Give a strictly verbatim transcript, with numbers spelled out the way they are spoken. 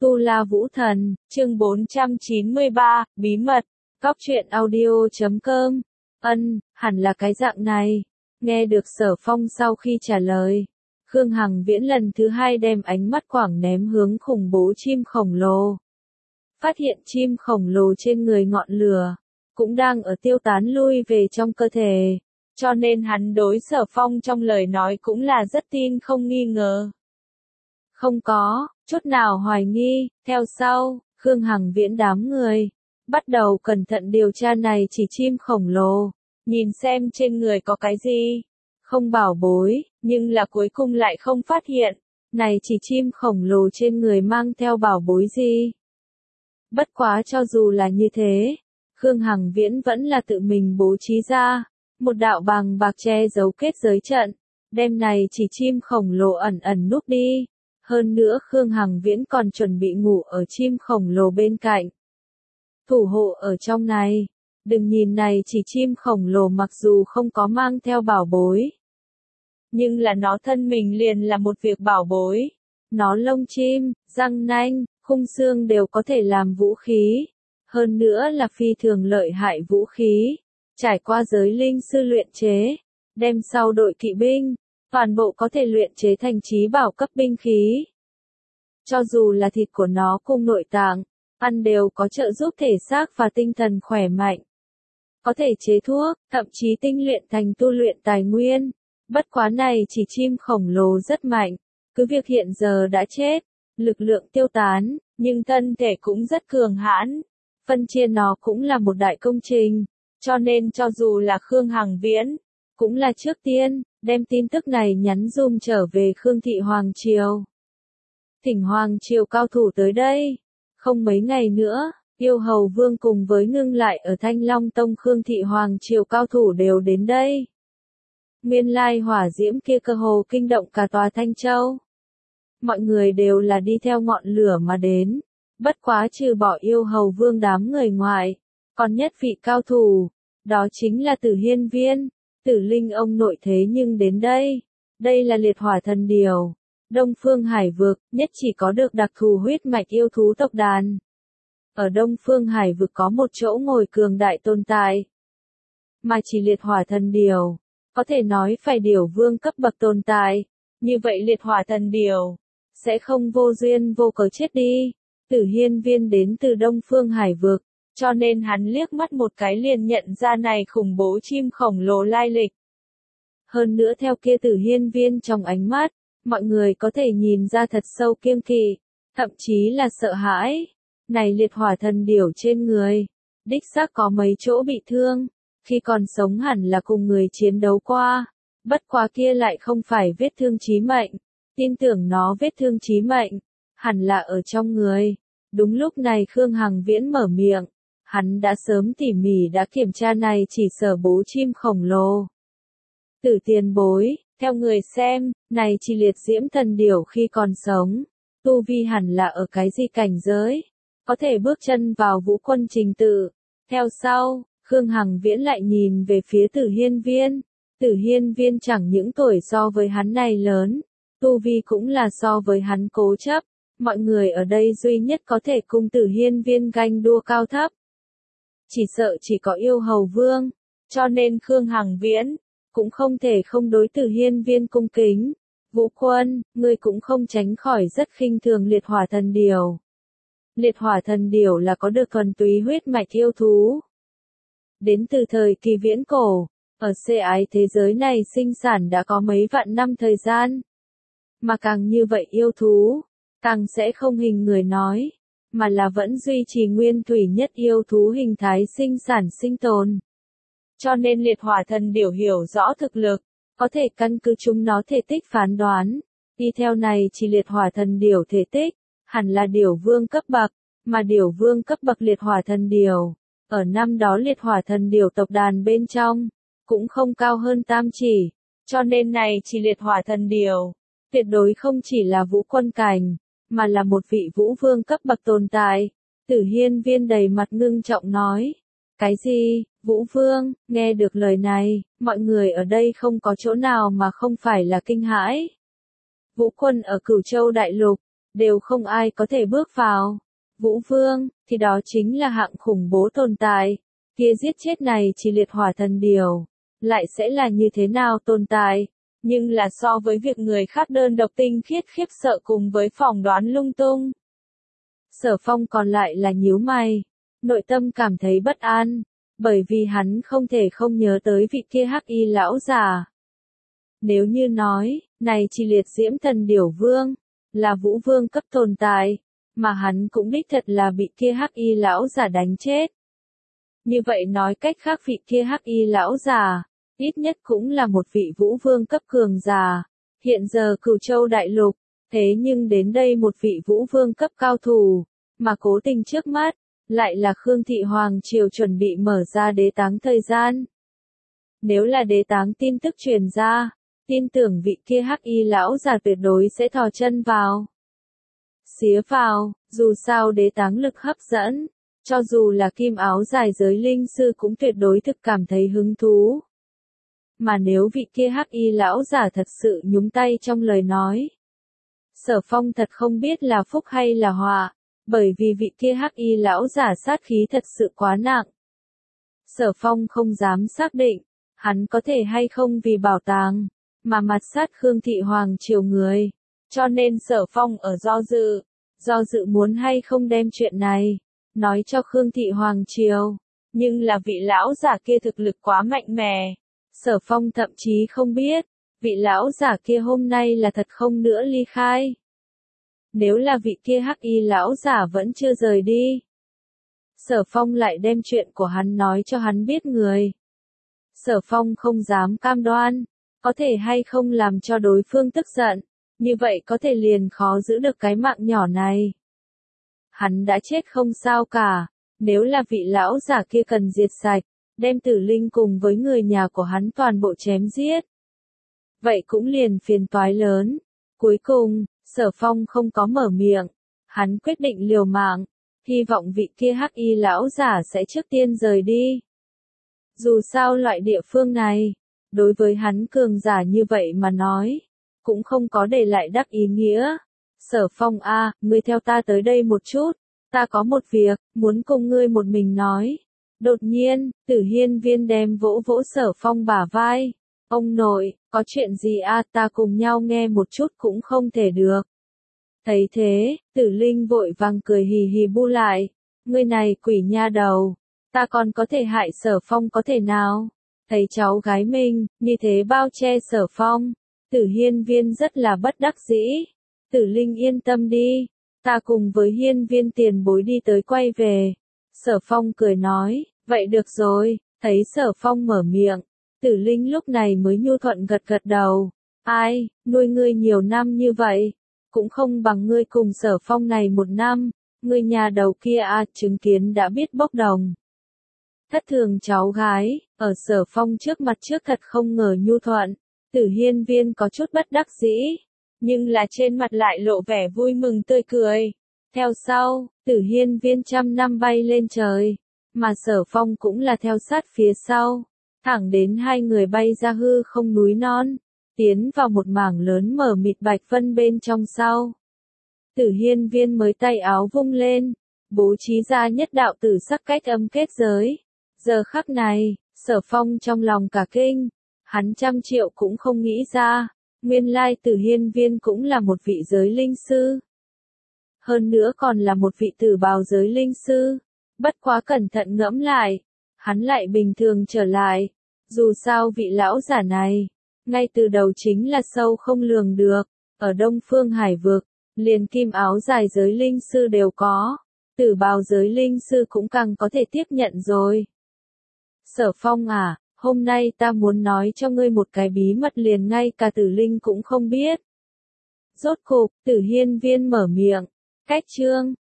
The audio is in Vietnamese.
Tu La Vũ Thần, chương bốn trăm chín mươi ba, bí mật, cóc truyện audio chấm com. Ân, hẳn là cái dạng này. Nghe được Sở Phong sau khi trả lời, Khương Hằng Viễn lần thứ hai đem ánh mắt quảng ném hướng khủng bố chim khổng lồ. Phát hiện chim khổng lồ trên người ngọn lửa, cũng đang ở tiêu tán lui về trong cơ thể, cho nên hắn đối Sở Phong trong lời nói cũng là rất tin không nghi ngờ. Không có chút nào hoài nghi. Theo sau, Khương Hằng Viễn đám người bắt đầu cẩn thận điều tra này chỉ chim khổng lồ, nhìn xem trên người có cái gì. Không bảo bối, nhưng là cuối cùng lại không phát hiện này chỉ chim khổng lồ trên người mang theo bảo bối gì. Bất quá cho dù là như thế, Khương Hằng Viễn vẫn là tự mình bố trí ra một đạo bàng bạc che giấu kết giới trận, đem này chỉ chim khổng lồ ẩn ẩn núp đi. Hơn nữa Khương Hằng Viễn còn chuẩn bị ngủ ở chim khổng lồ bên cạnh, thủ hộ ở trong này. Đừng nhìn này chỉ chim khổng lồ mặc dù không có mang theo bảo bối, nhưng là nó thân mình liền là một việc bảo bối. Nó lông chim, răng nanh, khung xương đều có thể làm vũ khí, hơn nữa là phi thường lợi hại vũ khí, trải qua giới linh sư luyện chế, đem sau đội kỵ binh, toàn bộ có thể luyện chế thành chí bảo cấp binh khí. Cho dù là thịt của nó cùng nội tạng, ăn đều có trợ giúp thể xác và tinh thần khỏe mạnh. Có thể chế thuốc, thậm chí tinh luyện thành tu luyện tài nguyên. Bất quá này chỉ chim khổng lồ rất mạnh, cứ việc hiện giờ đã chết, lực lượng tiêu tán, nhưng thân thể cũng rất cường hãn. Phân chia nó cũng là một đại công trình, cho nên cho dù là Khương Hằng Viễn, cũng là trước tiên đem tin tức này nhắn zoom trở về Khương Thị Hoàng Triều. Thỉnh Hoàng Triều cao thủ tới đây. Không mấy ngày nữa, Yêu Hầu Vương cùng với ngưng lại ở Thanh Long Tông Khương Thị Hoàng Triều cao thủ đều đến đây. Nguyên lai hỏa diễm kia cơ hồ kinh động cả tòa Thanh Châu. Mọi người đều là đi theo ngọn lửa mà đến. Bất quá trừ bỏ Yêu Hầu Vương đám người ngoài, còn nhất vị cao thủ, đó chính là Tử Hiên Viên. Tử Linh ông nội thế nhưng đến đây. Đây là liệt hỏa thần điều, Đông Phương Hải Vực, nhất chỉ có được đặc thù huyết mạch yêu thú tộc đàn. Ở Đông Phương Hải Vực có một chỗ ngồi cường đại tồn tại, mà chỉ liệt hỏa thần điều, có thể nói phải điều vương cấp bậc tồn tại. Như vậy liệt hỏa thần điều sẽ không vô duyên vô cớ chết đi. Tử Hiên Viên đến từ Đông Phương Hải Vực, cho nên hắn liếc mắt một cái liền nhận ra này khủng bố chim khổng lồ lai lịch. Hơn nữa theo kia Tử Hiên Viên trong ánh mắt, mọi người có thể nhìn ra thật sâu kiêng kỵ, thậm chí là sợ hãi. Này liệt hỏa thần điểu trên người, đích xác có mấy chỗ bị thương, khi còn sống hẳn là cùng người chiến đấu qua, bất quá kia lại không phải vết thương chí mệnh, tin tưởng nó vết thương chí mệnh, hẳn là ở trong người. Đúng lúc này Khương Hằng Viễn mở miệng, hắn đã sớm tỉ mỉ đã kiểm tra này chỉ sở bố chim khổng lồ. Tử tiền bối, theo người xem, này chỉ liệt diễm thần điểu khi còn sống, tu vi hẳn là ở cái gì cảnh giới, có thể bước chân vào vũ quân trình tự. Theo sau, Khương Hằng Viễn lại nhìn về phía Tử Hiên Viên. Tử Hiên Viên chẳng những tuổi so với hắn này lớn, tu vi cũng là so với hắn cố chấp. Mọi người ở đây duy nhất có thể cùng Tử Hiên Viên ganh đua cao thấp, chỉ sợ chỉ có Yêu Hầu Vương, cho nên Khương Hằng Viễn cũng không thể không đối Tử Hiên Viên cung kính. Vũ Quân, ngươi cũng không tránh khỏi rất khinh thường liệt hỏa thần điểu. Liệt hỏa thần điểu là có được thuần túy huyết mạch yêu thú, đến từ thời kỳ viễn cổ, ở xê ái thế giới này sinh sản đã có mấy vạn năm thời gian. Mà càng như vậy yêu thú, càng sẽ không hình người nói, mà là vẫn duy trì nguyên thủy nhất yêu thú hình thái sinh sản sinh tồn. Cho nên liệt hỏa thần điểu hiểu rõ thực lực, có thể căn cứ chúng nó thể tích phán đoán. Đi theo này chỉ liệt hỏa thần điểu thể tích, hẳn là điểu vương cấp bậc, mà điểu vương cấp bậc liệt hỏa thần điểu, ở năm đó liệt hỏa thần điểu tộc đàn bên trong, cũng không cao hơn tam chỉ. Cho nên này chỉ liệt hỏa thần điểu, tuyệt đối không chỉ là vũ quân cảnh, mà là một vị vũ vương cấp bậc tồn tại. Tử Hiên Viên đầy mặt ngưng trọng nói. Cái gì, Vũ Vương? Nghe được lời này, mọi người ở đây không có chỗ nào mà không phải là kinh hãi. Vũ Quân ở Cửu Châu Đại Lục, đều không ai có thể bước vào. Vũ Vương, thì đó chính là hạng khủng bố tồn tại. Kia giết chết này chỉ liệt hỏa thần điều, lại sẽ là như thế nào tồn tại? Nhưng là so với việc người khác đơn độc tinh khiết khiếp sợ cùng với phỏng đoán lung tung. Sở Phong còn lại là nhíu mày, nội tâm cảm thấy bất an, bởi vì hắn không thể không nhớ tới vị kia hắc y lão già. Nếu như nói, này chỉ liệt diễm thần điểu vương, là Vũ Vương cấp tồn tại, mà hắn cũng đích thật là bị kia hắc y lão già đánh chết. Như vậy nói cách khác vị kia hắc y lão già, ít nhất cũng là một vị Vũ Vương cấp cường già. Hiện giờ Cửu Châu đại lục, thế nhưng đến đây một vị Vũ Vương cấp cao thủ, mà cố tình trước mắt, lại là Khương Thị Hoàng Triều chuẩn bị mở ra đế táng thời gian. Nếu là đế táng tin tức truyền ra, tin tưởng vị kia hắc y lão già tuyệt đối sẽ thò chân vào. Xía vào, dù sao đế táng lực hấp dẫn, cho dù là kim áo dài giới linh sư cũng tuyệt đối thực cảm thấy hứng thú. Mà nếu vị kia hắc y lão giả thật sự nhúng tay trong lời nói, Sở Phong thật không biết là phúc hay là họa, bởi vì vị kia hắc y lão giả sát khí thật sự quá nặng. Sở Phong không dám xác định, hắn có thể hay không vì bảo tàng, mà mặt sát Khương Thị Hoàng Triều người, cho nên Sở Phong ở do dự, do dự muốn hay không đem chuyện này, nói cho Khương Thị Hoàng Triều, nhưng là vị lão giả kia thực lực quá mạnh mẽ. Sở Phong thậm chí không biết, vị lão giả kia hôm nay là thật không nữa ly khai. Nếu là vị kia hắc y lão giả vẫn chưa rời đi, Sở Phong lại đem chuyện của hắn nói cho hắn biết người. Sở Phong không dám cam đoan, có thể hay không làm cho đối phương tức giận, như vậy có thể liền khó giữ được cái mạng nhỏ này. Hắn đã chết không sao cả, nếu là vị lão giả kia cần diệt sạch, đem Tử Linh cùng với người nhà của hắn toàn bộ chém giết. Vậy cũng liền phiền toái lớn. Cuối cùng, Sở Phong không có mở miệng, hắn quyết định liều mạng, hy vọng vị kia hắc y lão giả sẽ trước tiên rời đi. Dù sao loại địa phương này, đối với hắn cường giả như vậy mà nói, cũng không có để lại đắc ý nghĩa. Sở Phong a, ngươi theo ta tới đây một chút, ta có một việc, muốn cùng ngươi một mình nói. Đột nhiên, Tử Hiên Viên đem vỗ vỗ Sở Phong bả vai. Ông nội, có chuyện gì a, ta cùng nhau nghe một chút cũng không thể được. Thấy thế, Tử Linh vội vàng cười hì hì bu lại. Ngươi này quỷ nha đầu, ta còn có thể hại Sở Phong có thể nào? Thấy cháu gái mình, như thế bao che Sở Phong, Tử Hiên Viên rất là bất đắc dĩ. Tử Linh yên tâm đi, ta cùng với Hiên Viên tiền bối đi tới quay về. Sở Phong cười nói, vậy được rồi, thấy Sở Phong mở miệng, Tử Linh lúc này mới nhu thuận gật gật đầu. Ai, nuôi ngươi nhiều năm như vậy, cũng không bằng ngươi cùng Sở Phong này một năm, ngươi nhà đầu kia à, chứng kiến đã biết bốc đồng. Thất thường cháu gái, ở Sở Phong trước mặt trước thật không ngờ nhu thuận, Tử Hiên Viên có chút bất đắc dĩ, nhưng là trên mặt lại lộ vẻ vui mừng tươi cười. Theo sau, Tử Hiên Viên trăm năm bay lên trời, mà Sở Phong cũng là theo sát phía sau, thẳng đến hai người bay ra hư không núi non, tiến vào một mảng lớn mở mịt bạch vân bên trong sau. Tử Hiên Viên mới tay áo vung lên, bố trí ra nhất đạo tử sắc cách âm kết giới. Giờ khắc này, Sở Phong trong lòng cả kinh, hắn trăm triệu cũng không nghĩ ra, nguyên lai Tử Hiên Viên cũng là một vị giới linh sư. Hơn nữa còn là một vị tử bào giới linh sư, bất quá cẩn thận ngẫm lại, hắn lại bình thường trở lại, dù sao vị lão giả này, ngay từ đầu chính là sâu không lường được, ở Đông Phương Hải Vực, liền kim áo dài giới linh sư đều có, tử bào giới linh sư cũng càng có thể tiếp nhận rồi. Sở Phong à, hôm nay ta muốn nói cho ngươi một cái bí mật liền ngay cả Tử Linh cũng không biết. Rốt cục, Tử Hiên Viên mở miệng, cách chương,